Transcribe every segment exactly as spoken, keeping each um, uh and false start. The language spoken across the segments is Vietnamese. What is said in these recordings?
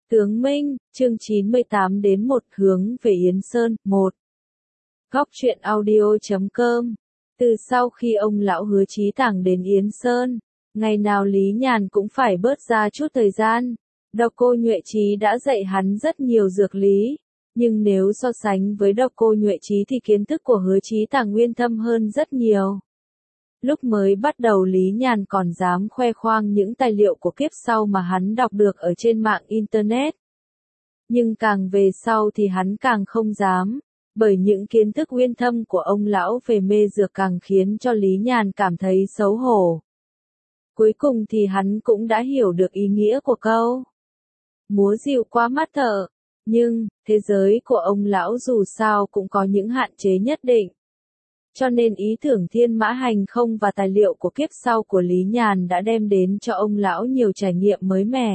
Tướng Minh, chương chín mươi tám đến một hướng về Yến Sơn, một. Góc truyện audio chấm com. Từ sau khi ông lão Hứa Chí Tàng đến Yến Sơn, ngày nào Lý Nhàn cũng phải bớt ra chút thời gian. Độc Cô Nhuệ Chí đã dạy hắn rất nhiều dược lý, nhưng nếu so sánh với Độc Cô Nhuệ Chí thì kiến thức của Hứa Chí Tàng nguyên thâm hơn rất nhiều. Lúc mới bắt đầu Lý Nhàn còn dám khoe khoang những tài liệu của kiếp sau mà hắn đọc được ở trên mạng Internet. Nhưng càng về sau thì hắn càng không dám, bởi những kiến thức uyên thâm của ông lão về mê dược càng khiến cho Lý Nhàn cảm thấy xấu hổ. Cuối cùng thì hắn cũng đã hiểu được ý nghĩa của câu múa dịu qua mắt thợ, nhưng thế giới của ông lão dù sao cũng có những hạn chế nhất định. Cho nên ý tưởng thiên mã hành không và tài liệu của kiếp sau của Lý Nhàn đã đem đến cho ông lão nhiều trải nghiệm mới mẻ.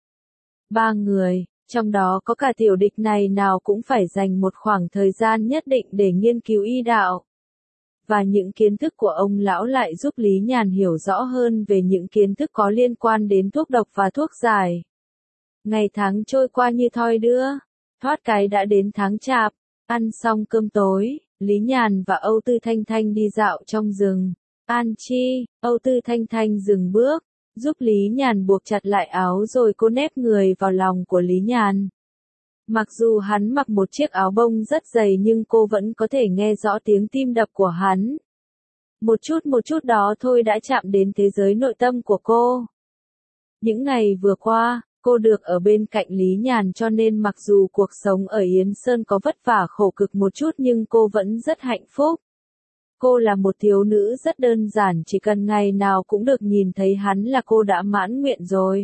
Ba người, trong đó có cả tiểu địch này nào cũng phải dành một khoảng thời gian nhất định để nghiên cứu y đạo. Và những kiến thức của ông lão lại giúp Lý Nhàn hiểu rõ hơn về những kiến thức có liên quan đến thuốc độc và thuốc giải. Ngày tháng trôi qua như thoi đưa, thoát cái đã đến tháng chạp, ăn xong cơm tối. Lý Nhàn và Âu Tư Thanh Thanh đi dạo trong rừng. An Chi, Âu Tư Thanh Thanh dừng bước, giúp Lý Nhàn buộc chặt lại áo rồi cô nép người vào lòng của Lý Nhàn. Mặc dù hắn mặc một chiếc áo bông rất dày nhưng cô vẫn có thể nghe rõ tiếng tim đập của hắn. Một chút một chút đó thôi đã chạm đến thế giới nội tâm của cô. Những ngày vừa qua, cô được ở bên cạnh Lý Nhàn cho nên mặc dù cuộc sống ở Yến Sơn có vất vả khổ cực một chút nhưng cô vẫn rất hạnh phúc. Cô là một thiếu nữ rất đơn giản, chỉ cần ngày nào cũng được nhìn thấy hắn là cô đã mãn nguyện rồi.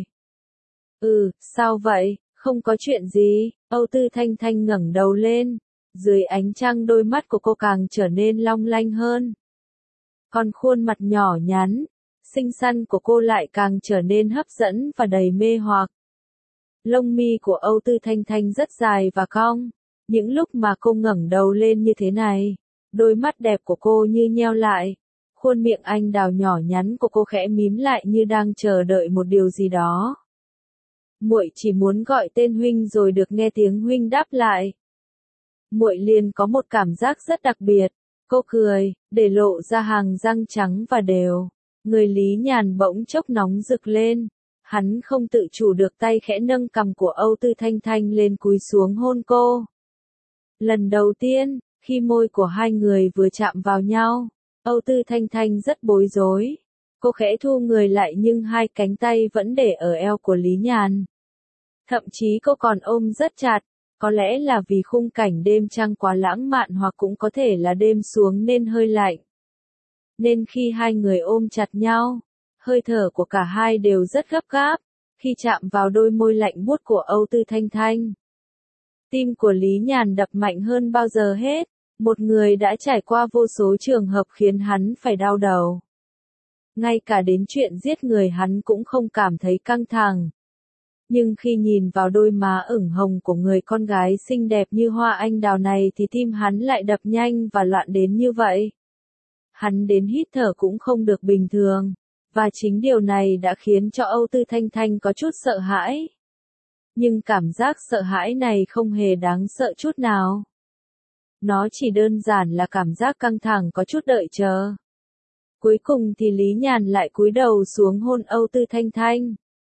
Ừ, sao vậy, không có chuyện gì, Âu Tư Thanh Thanh ngẩng đầu lên, dưới ánh trăng đôi mắt của cô càng trở nên long lanh hơn. Còn khuôn mặt nhỏ nhắn, xinh xắn của cô lại càng trở nên hấp dẫn và đầy mê hoặc. Lông mi của Âu Tư Thanh Thanh rất dài và cong, những lúc mà cô ngẩng đầu lên như thế này, đôi mắt đẹp của cô như nheo lại, khuôn miệng anh đào nhỏ nhắn của cô khẽ mím lại như đang chờ đợi một điều gì đó. Muội chỉ muốn gọi tên huynh rồi được nghe tiếng huynh đáp lại. Muội liền có một cảm giác rất đặc biệt, cô cười, để lộ ra hàng răng trắng và đều. Người Lý Nhàn bỗng chốc nóng rực lên. Hắn không tự chủ được tay khẽ nâng cằm của Âu Tư Thanh Thanh lên cúi xuống hôn cô. Lần đầu tiên, khi môi của hai người vừa chạm vào nhau, Âu Tư Thanh Thanh rất bối rối. Cô khẽ thu người lại nhưng hai cánh tay vẫn để ở eo của Lý Nhàn. Thậm chí cô còn ôm rất chặt, có lẽ là vì khung cảnh đêm trăng quá lãng mạn hoặc cũng có thể là đêm xuống nên hơi lạnh. Nên khi hai người ôm chặt nhau, hơi thở của cả hai đều rất gấp gáp, khi chạm vào đôi môi lạnh buốt của Âu Tư Thanh Thanh. Tim của Lý Nhàn đập mạnh hơn bao giờ hết, một người đã trải qua vô số trường hợp khiến hắn phải đau đầu. Ngay cả đến chuyện giết người hắn cũng không cảm thấy căng thẳng. Nhưng khi nhìn vào đôi má ửng hồng của người con gái xinh đẹp như hoa anh đào này thì tim hắn lại đập nhanh và loạn đến như vậy. Hắn đến hít thở cũng không được bình thường. Và chính điều này đã khiến cho Âu Tư Thanh Thanh có chút sợ hãi. Nhưng cảm giác sợ hãi này không hề đáng sợ chút nào. Nó chỉ đơn giản là cảm giác căng thẳng có chút đợi chờ. Cuối cùng thì Lý Nhàn lại cúi đầu xuống hôn Âu Tư Thanh Thanh.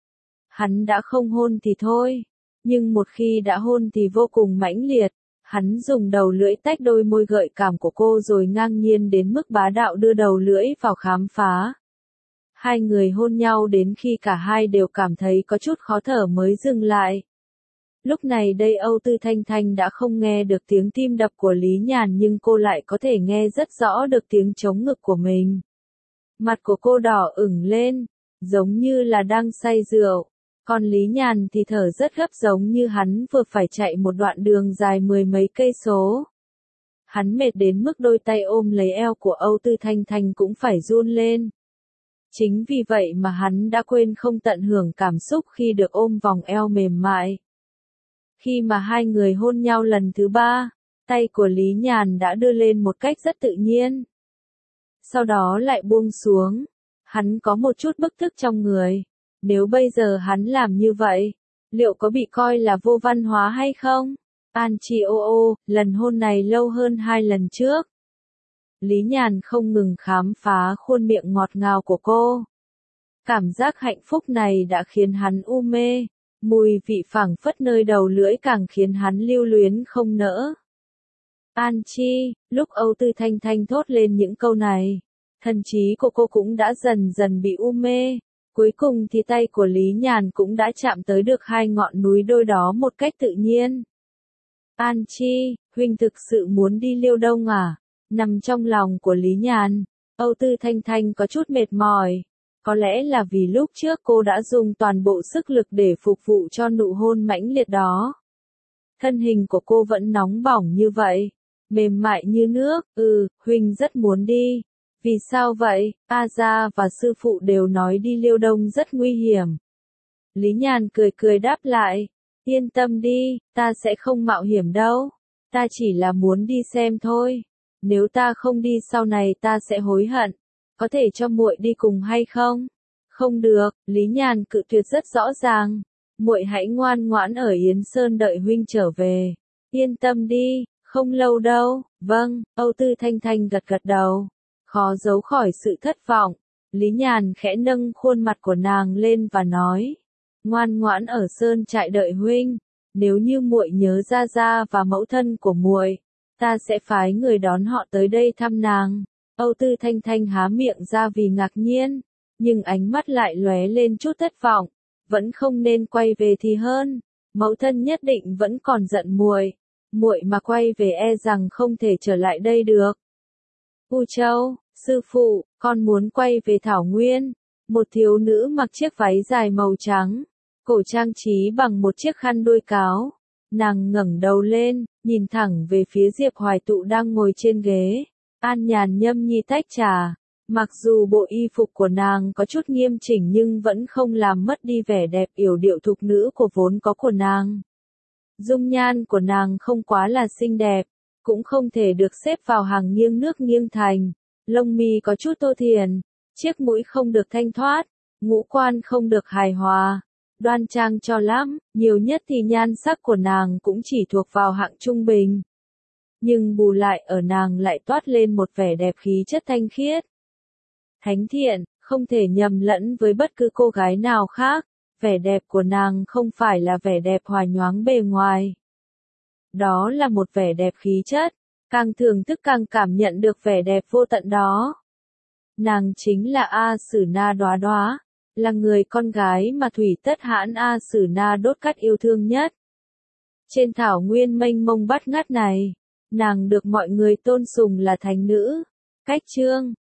Hắn đã không hôn thì thôi, nhưng một khi đã hôn thì vô cùng mãnh liệt. Hắn dùng đầu lưỡi tách đôi môi gợi cảm của cô rồi ngang nhiên đến mức bá đạo đưa đầu lưỡi vào khám phá. Hai người hôn nhau đến khi cả hai đều cảm thấy có chút khó thở mới dừng lại. Lúc này đây Âu Tư Thanh Thanh đã không nghe được tiếng tim đập của Lý Nhàn nhưng cô lại có thể nghe rất rõ được tiếng trống ngực của mình. Mặt của cô đỏ ửng lên, giống như là đang say rượu. Còn Lý Nhàn thì thở rất gấp giống như hắn vừa phải chạy một đoạn đường dài mười mấy cây số. Hắn mệt đến mức đôi tay ôm lấy eo của Âu Tư Thanh Thanh cũng phải run lên. Chính vì vậy mà hắn đã quên không tận hưởng cảm xúc khi được ôm vòng eo mềm mại. Khi mà hai người hôn nhau lần thứ ba, tay của Lý Nhàn đã đưa lên một cách rất tự nhiên. Sau đó lại buông xuống. Hắn có một chút bức thức trong người. Nếu bây giờ hắn làm như vậy, Liệu có bị coi là vô văn hóa hay không? An Chi ô ô, lần hôn này lâu hơn hai lần trước. Lý Nhàn không ngừng khám phá khuôn miệng ngọt ngào của cô. Cảm giác hạnh phúc này đã khiến hắn u mê, mùi vị phảng phất nơi đầu lưỡi càng khiến hắn lưu luyến không nỡ. An Chi, lúc Âu Tư Thanh Thanh thốt lên những câu này, thần trí của cô cũng đã dần dần bị u mê. Cuối cùng thì tay của Lý Nhàn cũng đã chạm tới được hai ngọn núi đôi đó một cách tự nhiên. An Chi, huynh thực sự muốn đi Liêu Đông à? Nằm trong lòng của Lý Nhàn, Âu Tư Thanh Thanh có chút mệt mỏi. Có lẽ là vì lúc trước cô đã dùng toàn bộ sức lực để phục vụ cho nụ hôn mãnh liệt đó. Thân hình của cô vẫn nóng bỏng như vậy, mềm mại như nước. Ừ, huynh rất muốn đi. Vì sao vậy? A Gia và sư phụ đều nói đi Liêu Đông rất nguy hiểm. Lý Nhàn cười cười đáp lại. Yên tâm đi, ta sẽ không mạo hiểm đâu. Ta chỉ là muốn đi xem thôi. Nếu ta không đi sau này ta sẽ hối hận. Có thể cho muội đi cùng hay không? Không được, Lý Nhàn cự tuyệt rất rõ ràng. Muội hãy ngoan ngoãn ở Yến Sơn đợi huynh trở về. Yên tâm đi, không lâu đâu. Vâng, Âu Tư Thanh Thanh gật gật đầu. Khó giấu khỏi sự thất vọng. Lý Nhàn khẽ nâng khuôn mặt của nàng lên và nói. Ngoan ngoãn ở Sơn trại đợi huynh. Nếu như muội nhớ Gia Gia và mẫu thân của muội, ta sẽ phái người đón họ tới đây thăm nàng. Âu Tư Thanh Thanh há miệng ra vì ngạc nhiên, nhưng ánh mắt lại lóe lên chút thất vọng. Vẫn không nên quay về thì hơn. Mẫu thân nhất định vẫn còn giận muội. Muội mà quay về e rằng không thể trở lại đây được. U Châu, sư phụ, con muốn quay về Thảo Nguyên. Một thiếu nữ mặc chiếc váy dài màu trắng, cổ trang trí bằng một chiếc khăn đuôi cáo. Nàng ngẩng đầu lên, nhìn thẳng về phía Diệp Hoài Tụ đang ngồi trên ghế. An nhàn nhâm nhi tách trà. Mặc dù bộ y phục của nàng có chút nghiêm chỉnh nhưng vẫn không làm mất đi vẻ đẹp yểu điệu thục nữ của vốn có của nàng. Dung nhan của nàng không quá là xinh đẹp, cũng không thể được xếp vào hàng nghiêng nước nghiêng thành. Lông mi có chút tô thiền, chiếc mũi không được thanh thoát, ngũ quan không được hài hòa, đoan trang cho lắm, nhiều nhất thì nhan sắc của nàng cũng chỉ thuộc vào hạng trung bình. Nhưng bù lại ở nàng lại toát lên một vẻ đẹp khí chất thanh khiết. Thánh thiện, không thể nhầm lẫn với bất cứ cô gái nào khác, vẻ đẹp của nàng không phải là vẻ đẹp hòa nhoáng bề ngoài. Đó là một vẻ đẹp khí chất, càng thưởng thức càng cảm nhận được vẻ đẹp vô tận đó. Nàng chính là A Sử Na Đóa Đóa, là người con gái mà Thủy Tất Hãn A Sử Na Đốt Cắt yêu thương nhất. Trên thảo nguyên mênh mông bát ngát này, nàng được mọi người tôn sùng là thánh nữ. Cách chương